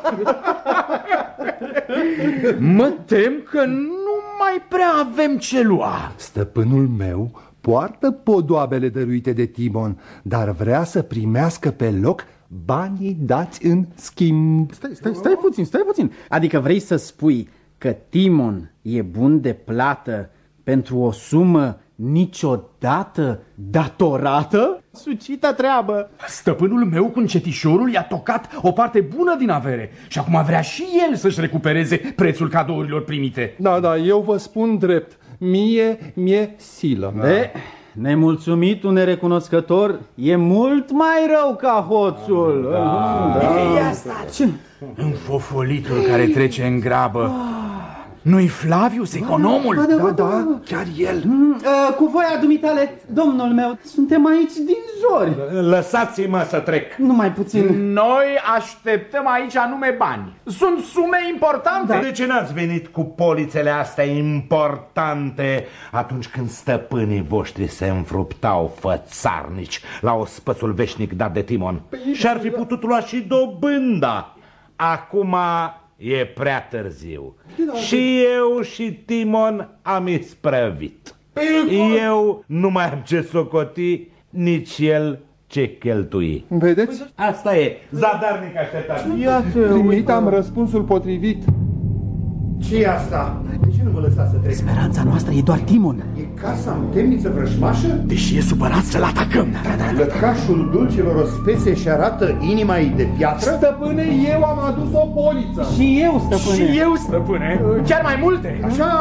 Mă tem că nu mai prea avem ce lua. Stăpânul meu poartă podoabele dăruite de Timon, dar vrea să primească pe loc banii dați în schimb. Stai puțin. Adică vrei să spui că Timon e bun de plată pentru o sumă niciodată datorată? Sucita treabă. Stăpânul meu cu încetișorul i-a tocat o parte bună din avere și acum vrea și el să-și recupereze prețul cadourilor primite. Da, eu vă spun drept, mie silă. Nemulțumitul nerecunoscător e mult mai rău ca hoțul. Ia stați! Înfofolitul care trece în grabă. Nu-i Flavius, economul? Da, chiar el. Cu voia dumitale, domnul meu, suntem aici din zori. Lăsați-mă să trec. Numai puțin. Noi așteptăm aici anume bani. Sunt sume importante. De ce n-ați venit cu polițele astea importante atunci când stăpânii voștri se înfruptau fățarnici la ospățul veșnic dat de Timon? Și-ar fi putut lua și dobânda. Acum e prea târziu. Și eu și Timon am isprăvit. Eu nu mai am ce socoti, nici el ce cheltui. Vedeți? Asta e, zadarnic așteptat. Primit am răspunsul potrivit. Ce-i asta? De ce nu mă lăsați să trec? Speranța noastră e doar Timon. E casa în temniță vrăjmașă? Deși e supărat să-l atacăm. Lăcașul dulcelor ospețe și arată inima-i de piatră? Stăpâne, eu am adus o poliță. Și eu, stăpâne. Și eu, stăpâne. Chiar mai multe.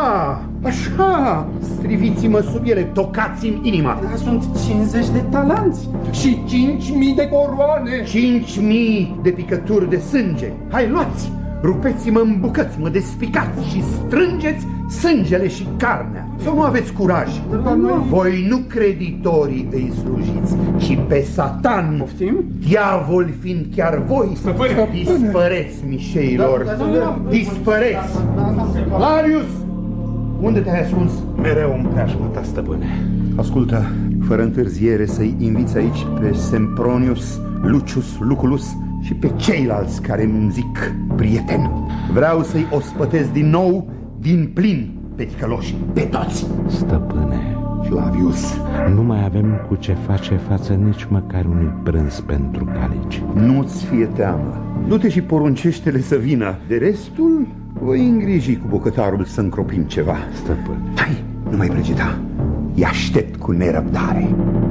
Așa. Striviți-mă sub ele, tocați-mi inima. Sunt 50 de talanți. Și 5.000 de coroane. 5.000 de picături de sânge. Hai, luați! Rupeți-mă în bucăți, mă despicați și strângeți sângele și carnea. Sau nu aveți curaj? Voi nu creditorii îi slujiți, ci pe Satan. Poftim? Diavol fiind chiar voi. Dispăreți, mișeilor. Dispăreți. Flavius! Unde te-ai ascuns? Mereu în preajma ta, stăpâne. Ascultă, fără întârziere să-i inviți aici pe Sempronius, Lucius, Lucullus și pe ceilalți care îmi zic prieten. Vreau să-i ospătez din nou, din plin, pe ticăloși, pe toți. Stăpâne, Flavius, nu mai avem cu ce face față nici măcar unui prânz pentru calici. Nu-ți fie teamă. Du-te și poruncește-le să vină. De restul, voi îngriji cu bucătarul să încropim ceva. Stăpâne. Hai, nu mai pregeta. Îi aștept cu nerăbdare.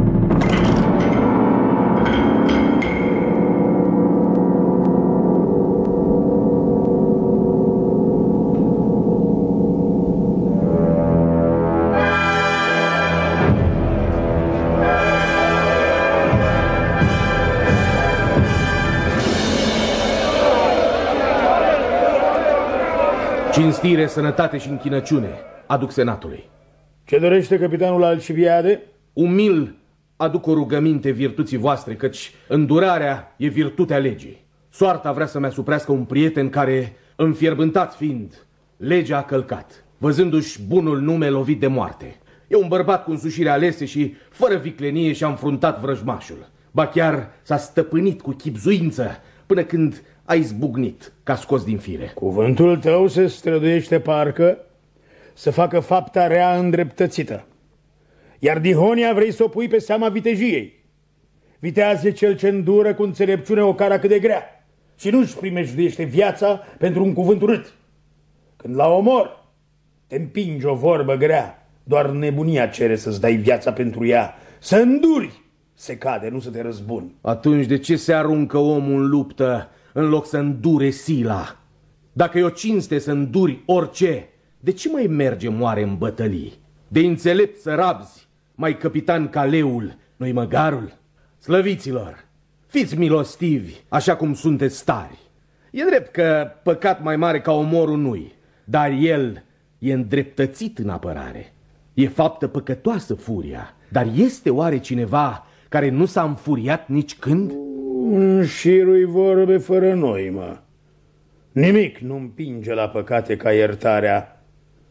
Cinstire, sănătate și închinăciune aduc senatului. Ce dorește capitanul Alcibiade? Umil aduc o rugăminte virtuții voastre, căci îndurarea e virtutea legii. Soarta vrea să-mi asuprească un prieten care, înfierbântat fiind, legea a călcat, văzându-și bunul nume lovit de moarte. E un bărbat cu însușire alese și fără viclenie și-a înfruntat vrăjmașul. Ba chiar s-a stăpânit cu chibzuință până când a izbucnit ca scos din fire. Cuvântul tău se străduiește parcă să facă fapta rea îndreptățită. Iar dihonia vrei să o pui pe seama vitejiei. Vitează cel ce îndură cu înțelepciune o cara cât de grea și nu-și primejduiește viața pentru un cuvânt urât. Când la omor te împinge o vorbă grea, doar nebunia cere să-ți dai viața pentru ea. Să înduri se cade, nu să te răzbuni. Atunci de ce se aruncă omul în luptă în loc să îndure sila? Dacă e o cinste să înduri orice, de ce mai merge moare în bătălii? De înțelept să rabzi, mai capitan ca leul, nu-i măgarul? Slăviților, fiți milostivi, așa cum sunteți tari. E drept că păcat mai mare ca omorul nu-i, dar el e îndreptățit în apărare. E faptă păcătoasă furia, dar este oare cineva care nu s-a înfuriat nici când? Un șirui vorbe fără noimă. Nimic nu împinge la păcate ca iertarea.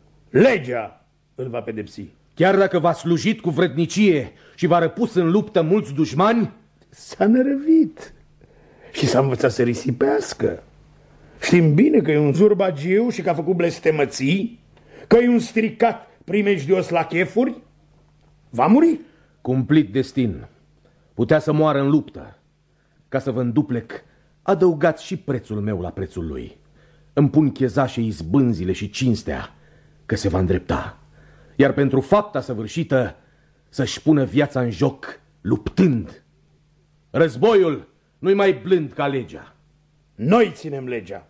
Legea îl va pedepsi. Chiar dacă v-a slujit cu vrednicie și v-a răpus în luptă mulți dușmani? S-a nărăvit și s-a învățat să risipească. Știm bine că e un zurbagiu și că a făcut blestemății, că e un stricat primejdios la chefuri. Va muri. Cumplit destin. Putea să moară în luptă. Ca să vă înduplec, adăugați și prețul meu la prețul lui. Îmi pun chezașe izbânzile și cinstea că se va îndrepta. Iar pentru fapta săvârșită să-și pună viața în joc luptând. Războiul nu-i mai blând ca legea. Noi ținem legea.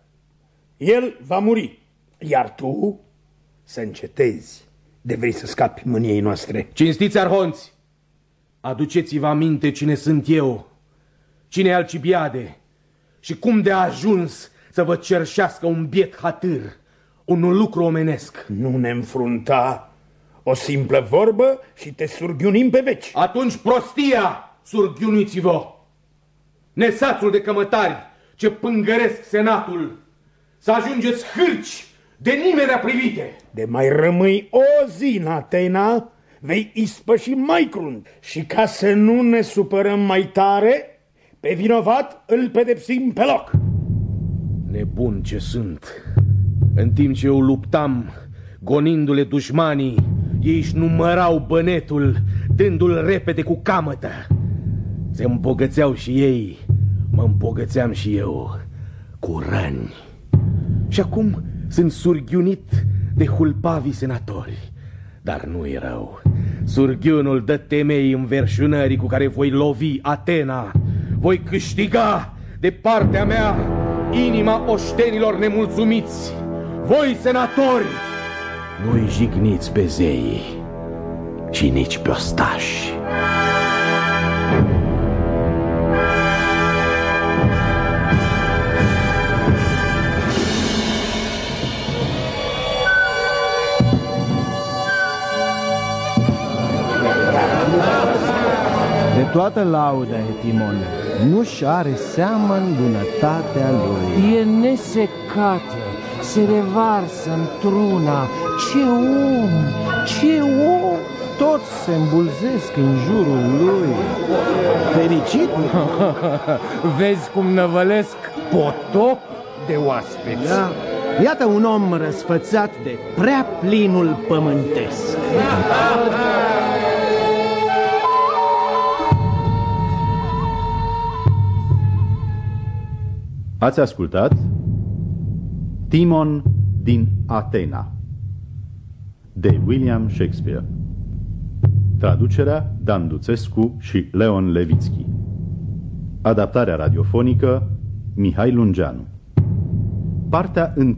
El va muri, iar tu să încetezi de vrei să scapi mâniei noastre. Cinstiți arhonți, aduceți-vă aminte cine sunt eu, cine e Alcibiade și cum de a ajuns să vă cerșească un biet hatâr, un lucru omenesc. Nu ne înfrunta, o simplă vorbă și te surghiunim pe veci. Atunci prostia, surghiuniți-vă! Nesațul de cămătari ce pângăresc senatul, să ajungeți hârci de nimerea privite. De mai rămâi o zi în Atena, vei ispăși mai crunt. Și ca să nu ne supărăm mai tare, pe vinovat îl pedepsim pe loc. Nebun ce sunt! În timp ce eu luptam, gonindu-le dușmanii, ei își numărau bănetul, dându-l repede cu camătă. Se îmbogățeau și ei, mă îmbogățeam și eu, cu răni. Și acum sunt surghiunit de hulpavii senatori. Dar nu-i rău. Surghiunul dă temei înverșunării cu care voi lovi Atena. Voi câștiga de partea mea inima oștenilor nemulțumiți. Voi, senatori, nu-i jigniți pe zei și nici pe ostași. De toată lauda, Timon, nu-și are seamă în bunătatea lui. E nesecată, se revarsă într-una. Ce om, ce om! Toți se îmbulzesc în jurul lui. Fericit? Vezi cum năvălesc potop de oaspeți. Da. Iată un om răsfățat de prea plinul pământesc. Ați ascultat Timon din Atena de William Shakespeare. Traducerea Dan Duțescu și Leon Levitski. Adaptarea radiofonică Mihai Lungeanu. Partea 1.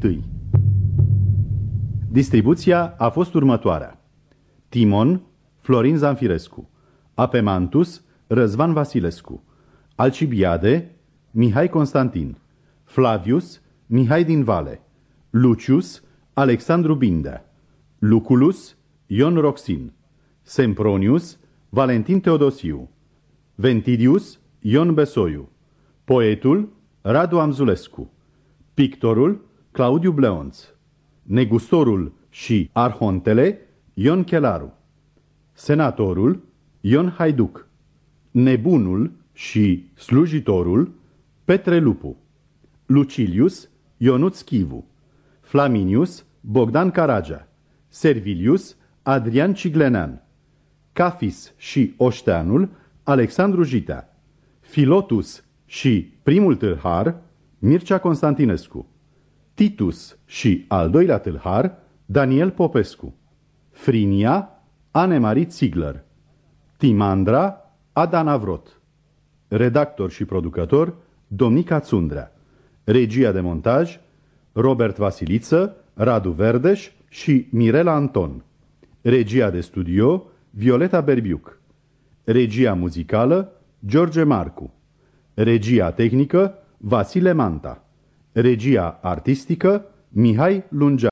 Distribuția a fost următoarea: Timon, Florin Zanfirescu; Apemantus, Răzvan Vasilescu; Alcibiade, Mihai Constantin; Flavius, Mihai din Vale; Lucius, Alexandru Bindea; Luculus, Ion Roxin; Sempronius, Valentin Teodosiu; Ventidius, Ion Besoiu; Poetul, Radu Amzulescu; Pictorul, Claudiu Bleonț; Negustorul și Arhontele, Ion Chelaru; Senatorul, Ion Haiduc; Nebunul și Slujitorul, Petre Lupu; Lucilius, Ionuț Chivu; Flaminius, Bogdan Caragea; Servilius, Adrian Ciglenean; Cafis și Oșteanul, Alexandru Jitea; Filotus și primul tâlhar, Mircea Constantinescu; Titus și al doilea tâlhar, Daniel Popescu; Frinia, Anemarie Ziegler; Timandra, Ada Navrot. Redactor și producător, Domnica Țundrea. Regia de montaj, Robert Vasiliță, Radu Verdeș și Mirela Anton. Regia de studio, Violeta Berbiuc. Regia muzicală, George Marcu. Regia tehnică, Vasile Manta. Regia artistică, Mihai Lungeanu.